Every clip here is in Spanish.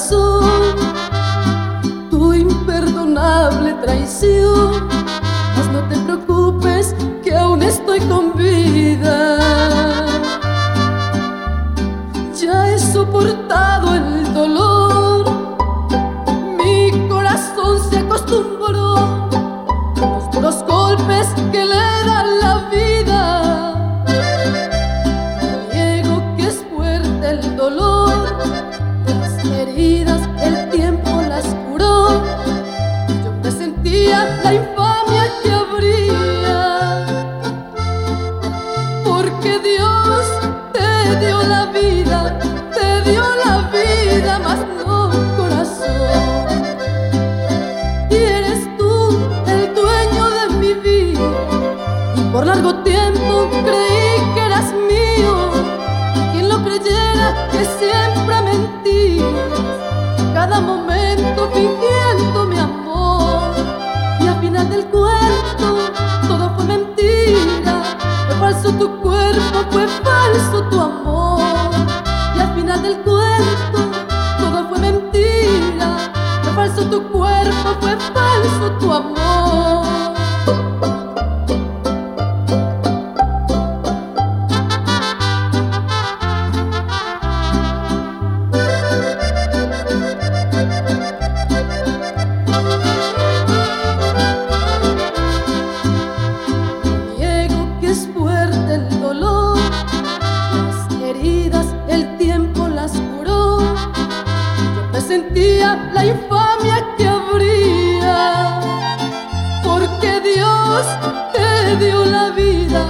razón, tu imperdonable traición. Mas no te preocupes que aún estoy con vida. Ya he soportado el dolor, mi corazón se acostumbró a los duros golpes que le da la vida. No niego que es fuerte el dolor, las heridas el tiempo las curó. Yo presentía la infamia que habría, porque Dios te dio la vida, mas no corazón. Y eres tú el dueño de mi vida, y por largo tiempo creí que eras mío. Quien lo creyera que siempre mentías, cada momento fingiendo mi amor. Y al final del cuento todo fue mentira, fue falso tu cuerpo, fue falso tu amor. Y al final del cuento todo fue mentira, fue falso tu cuerpo, fue falso tu amor. Niego que es fuerte el dolor, las heridas el tiempo las curó. Yo presentía la infamia que habría, porque Dios te dio la vida,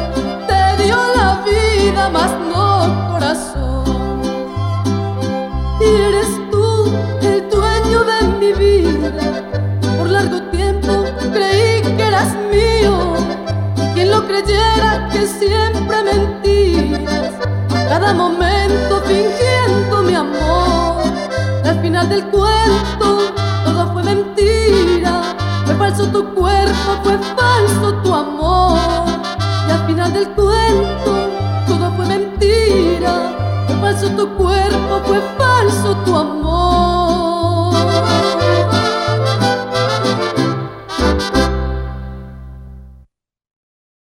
mas no corazón. Y eres tú el dueño de mi vida, por largo tiempo creí que eras mío. Y quien lo creyera que siempre mentías, a cada momento fingiendo mi amor. Y al final del cuento todo fue mentira, fue falso tu cuerpo, fue falso tu amor. Y al final del cuento todo fue mentira, fue falso tu cuerpo, fue falso tu amor.